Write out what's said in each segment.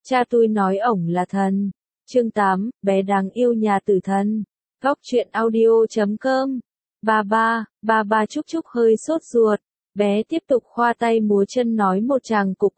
Cha tôi nói ổng là thần. Chương 8, bé đáng yêu nhà tử thần. Góc truyện audio.com. Ba Trúc Trúc hơi sốt ruột. Bé tiếp tục khoa tay múa chân nói một tràng cục.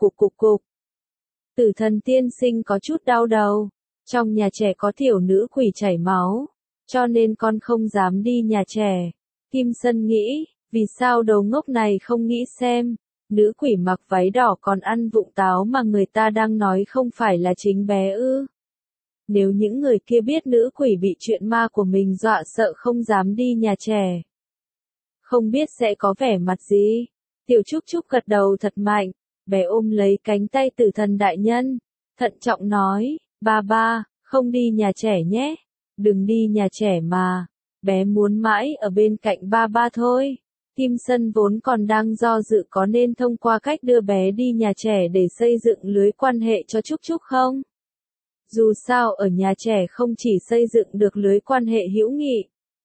Tử thần tiên sinh có chút đau đầu. Trong nhà trẻ có tiểu nữ quỷ chảy máu. Cho nên con không dám đi nhà trẻ. Kim Sân nghĩ, vì sao đầu ngốc này không nghĩ xem. Nữ quỷ mặc váy đỏ còn ăn vụng táo mà người ta đang nói không phải là chính bé ư. Nếu những người kia biết nữ quỷ bị chuyện ma của mình dọa sợ không dám đi nhà trẻ. Không biết sẽ có vẻ mặt gì. Tiểu Trúc Trúc gật đầu thật mạnh. Bé ôm lấy cánh tay tử thần đại nhân. Thận trọng nói, ba, không đi nhà trẻ nhé. Đừng đi nhà trẻ mà. Bé muốn mãi ở bên cạnh ba thôi. Kim Sân vốn còn đang do dự có nên thông qua cách đưa bé đi nhà trẻ để xây dựng lưới quan hệ cho Trúc Trúc không? Dù sao ở nhà trẻ không chỉ xây dựng được lưới quan hệ hữu nghị,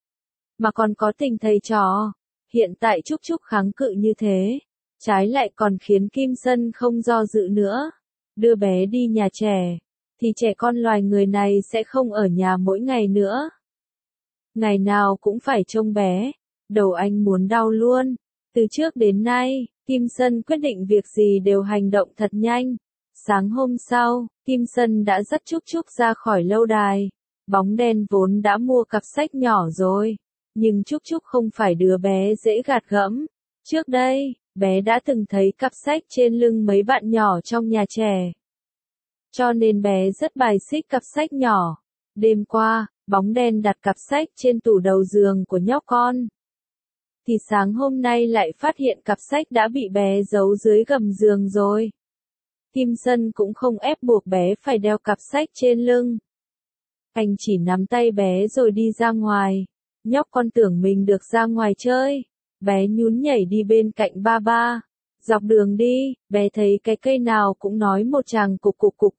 mà còn có tình thầy trò. Hiện tại Trúc Trúc kháng cự như thế, trái lại còn khiến Kim Sân không do dự nữa. Đưa bé đi nhà trẻ, thì trẻ con loài người này sẽ không ở nhà mỗi ngày nữa. Ngày nào cũng phải trông bé. Đầu anh muốn đau luôn. Từ trước đến nay, Kim Sân quyết định việc gì đều hành động thật nhanh. Sáng hôm sau, Kim Sân đã dắt Trúc Trúc ra khỏi lâu đài. Bóng đen vốn đã mua cặp sách nhỏ rồi. Nhưng Trúc Trúc không phải đứa bé dễ gạt gẫm. Trước đây, bé đã từng thấy cặp sách trên lưng mấy bạn nhỏ trong nhà trẻ. Cho nên bé rất bài xích cặp sách nhỏ. Đêm qua, bóng đen đặt cặp sách trên tủ đầu giường của nhóc con. Thì sáng hôm nay lại phát hiện cặp sách đã bị bé giấu dưới gầm giường rồi. Kim Sân cũng không ép buộc bé phải đeo cặp sách trên lưng. Anh chỉ nắm tay bé rồi đi ra ngoài. Nhóc con tưởng mình được ra ngoài chơi. Bé nhún nhảy đi bên cạnh ba. Dọc đường đi, bé thấy cái cây nào cũng nói một tràng cục.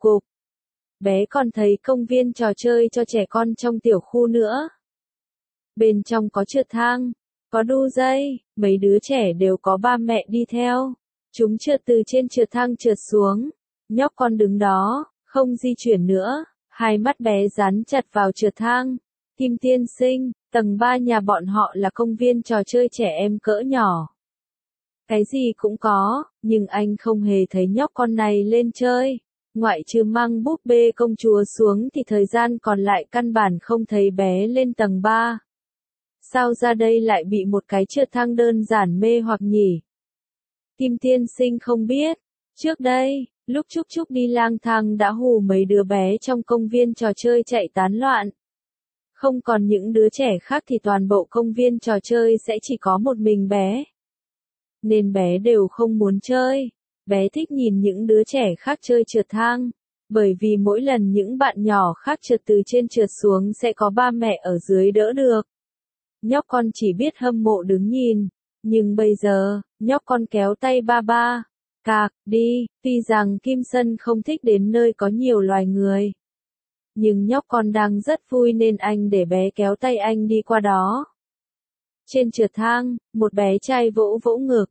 Bé còn thấy công viên trò chơi cho trẻ con trong tiểu khu nữa. Bên trong có trượt thang, có đu dây, mấy đứa trẻ đều có ba mẹ đi theo. Chúng trượt từ trên trượt thang trượt xuống. Nhóc con đứng đó, không di chuyển nữa, hai mắt bé dán chặt vào trượt thang. Kim tiên sinh, tầng 3 nhà bọn họ là công viên trò chơi trẻ em cỡ nhỏ. Cái gì cũng có, nhưng anh không hề thấy nhóc con này lên chơi. Ngoại trừ mang búp bê công chúa xuống thì thời gian còn lại căn bản không thấy bé lên tầng 3. Sao ra đây lại bị một cái trượt thang đơn giản mê hoặc nhỉ? Kim tiên sinh không biết. Trước đây, lúc Trúc Trúc đi lang thang đã hù mấy đứa bé trong công viên trò chơi chạy tán loạn. Không còn những đứa trẻ khác thì toàn bộ công viên trò chơi sẽ chỉ có một mình bé. Nên bé đều không muốn chơi. Bé thích nhìn những đứa trẻ khác chơi trượt thang. Bởi vì mỗi lần những bạn nhỏ khác trượt từ trên trượt xuống sẽ có ba mẹ ở dưới đỡ được. Nhóc con chỉ biết hâm mộ đứng nhìn. Nhưng bây giờ, nhóc con kéo tay ba. Cạc, đi, tuy rằng Kim Sân không thích đến nơi có nhiều loài người. Nhưng nhóc con đang rất vui nên anh để bé kéo tay anh đi qua đó. Trên trượt thang, một bé trai vỗ ngực.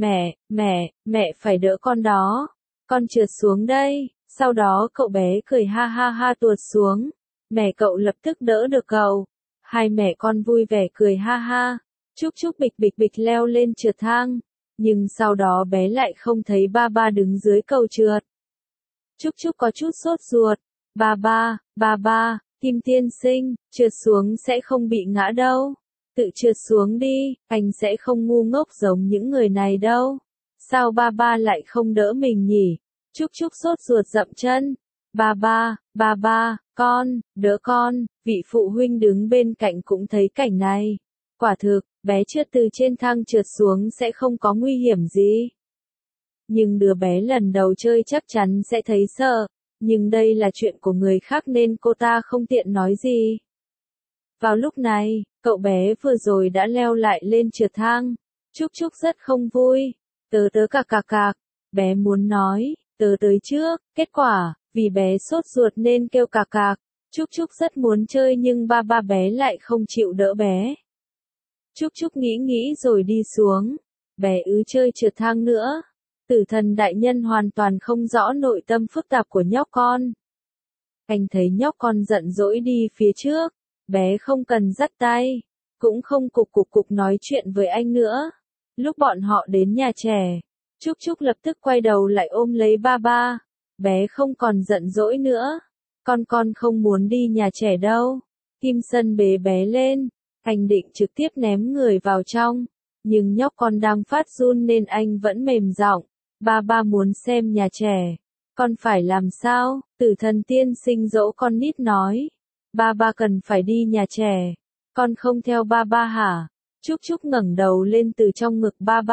Mẹ phải đỡ con đó. Con trượt xuống đây. Sau đó cậu bé cười ha tuột xuống. Mẹ cậu lập tức đỡ được cậu. Hai mẹ con vui vẻ cười ha. Trúc Trúc bịch leo lên trượt thang. Nhưng sau đó bé lại không thấy ba đứng dưới cầu trượt. Trúc Trúc có chút sốt ruột. Ba, Kim tiên sinh, trượt xuống sẽ không bị ngã đâu. Tự trượt xuống đi, anh sẽ không ngu ngốc giống những người này đâu. Sao ba lại không đỡ mình nhỉ? Trúc Trúc sốt ruột dậm chân. Ba, đỡ con. Vị phụ huynh đứng bên cạnh cũng thấy cảnh này. Quả thực, bé trượt từ trên thang trượt xuống sẽ không có nguy hiểm gì. Nhưng đứa bé lần đầu chơi chắc chắn sẽ thấy sợ. Nhưng đây là chuyện của người khác nên cô ta không tiện nói gì. Vào lúc này, cậu bé vừa rồi đã leo lại lên trượt thang. Trúc Trúc rất không vui. Tớ cạc. Bé muốn nói, tớ tới trước. Kết quả, vì bé sốt ruột nên kêu cạc. Trúc Trúc rất muốn chơi nhưng ba bé lại không chịu đỡ bé. Trúc Trúc nghĩ rồi đi xuống. Bé chơi trượt thang nữa. Tử thần đại nhân hoàn toàn không rõ nội tâm phức tạp của nhóc con. Anh thấy nhóc con giận dỗi đi phía trước, bé không cần dắt tay, cũng không cục nói chuyện với anh nữa. Lúc bọn họ đến nhà trẻ, Trúc Trúc lập tức quay đầu lại ôm lấy ba ba. Bé không còn giận dỗi nữa. Con không muốn đi nhà trẻ đâu. Kim Sân bế bé lên, anh định trực tiếp ném người vào trong, nhưng nhóc con đang phát run nên anh vẫn mềm giọng. Ba muốn xem nhà trẻ. Con phải làm sao? Tử thần tiên sinh dỗ con nít nói. Ba cần phải đi nhà trẻ. Con không theo ba hả? Trúc Trúc ngẩng đầu lên từ trong ngực ba.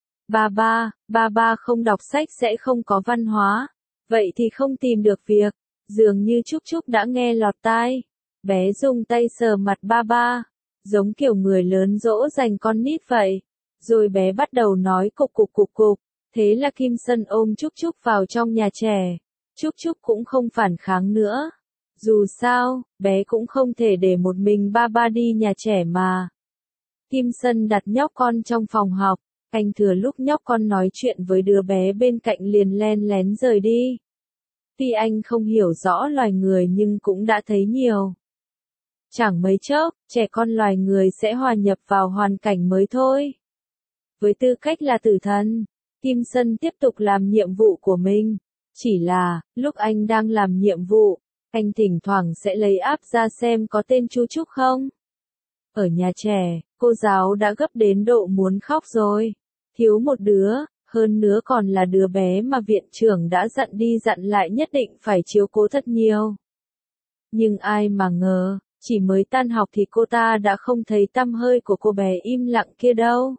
Ba không đọc sách sẽ không có văn hóa. Vậy thì không tìm được việc. Dường như Trúc Trúc đã nghe lọt tai. Bé dùng tay sờ mặt ba, giống kiểu người lớn dỗ dành con nít vậy. Rồi bé bắt đầu nói cục. Thế là Kim Sân ôm Trúc Trúc vào trong nhà trẻ. Trúc Trúc cũng không phản kháng nữa. Dù sao, bé cũng không thể để một mình ba đi nhà trẻ mà. Kim Sân đặt nhóc con trong phòng học. Anh thừa lúc nhóc con nói chuyện với đứa bé bên cạnh liền len lén rời đi. Tuy anh không hiểu rõ loài người nhưng cũng đã thấy nhiều. Chẳng mấy chốc, trẻ con loài người sẽ hòa nhập vào hoàn cảnh mới thôi. Với tư cách là tử thần, Kim Sân tiếp tục làm nhiệm vụ của mình. Chỉ là, lúc anh đang làm nhiệm vụ, anh thỉnh thoảng sẽ lấy app ra xem có tên chú Trúc không. Ở nhà trẻ, cô giáo đã gấp đến độ muốn khóc rồi. Thiếu một đứa, hơn nữa còn là đứa bé mà viện trưởng đã dặn đi dặn lại nhất định phải chiếu cố thật nhiều. Nhưng ai mà ngờ, chỉ mới tan học thì cô ta đã không thấy tăm hơi của cô bé im lặng kia đâu.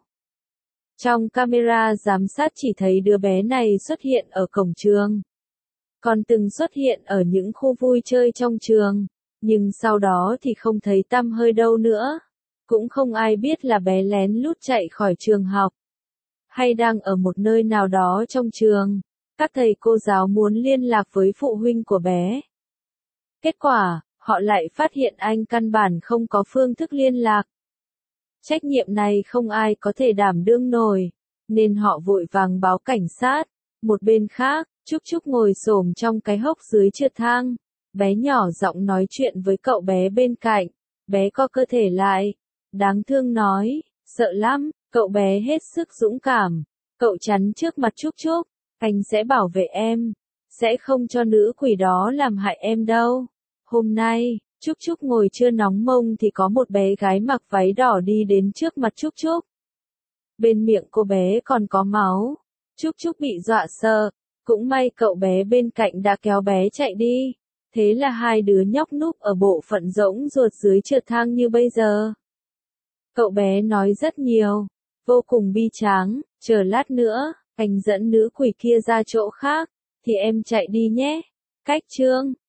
Trong camera giám sát chỉ thấy đứa bé này xuất hiện ở cổng trường. Còn từng xuất hiện ở những khu vui chơi trong trường, nhưng sau đó thì không thấy tăm hơi đâu nữa. Cũng không ai biết là bé lén lút chạy khỏi trường học, hay đang ở một nơi nào đó trong trường. Các thầy cô giáo muốn liên lạc với phụ huynh của bé. Kết quả, họ lại phát hiện anh căn bản không có phương thức liên lạc. Trách nhiệm này không ai có thể đảm đương nổi, nên họ vội vàng báo cảnh sát. Một bên khác, Trúc Trúc ngồi xổm trong cái hốc dưới trượt thang. Bé nhỏ giọng nói chuyện với cậu bé bên cạnh. Bé co cơ thể lại, đáng thương nói, sợ lắm. Cậu bé hết sức dũng cảm. Cậu chắn trước mặt Trúc Trúc. Anh sẽ bảo vệ em. Sẽ không cho nữ quỷ đó làm hại em đâu. Hôm nay, Trúc Trúc ngồi chưa nóng mông thì có một bé gái mặc váy đỏ đi đến trước mặt Trúc Trúc. Bên miệng cô bé còn có máu. Trúc Trúc bị dọa sợ. Cũng may cậu bé bên cạnh đã kéo bé chạy đi. Thế là hai đứa nhóc núp ở bộ phận rỗng ruột dưới trượt thang như bây giờ. Cậu bé nói rất nhiều. Vô cùng bi tráng. Chờ lát nữa, anh dẫn nữ quỷ kia ra chỗ khác. Thì em chạy đi nhé. Cách chương